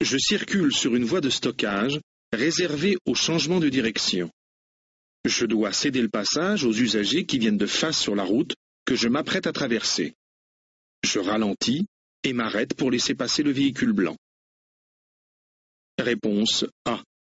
Je circule sur une voie de stockage réservée au changement de direction. Je dois céder le passage aux usagers qui viennent de face sur la route que je m'apprête à traverser. Je ralentis et m'arrête pour laisser passer le véhicule blanc. Réponse A.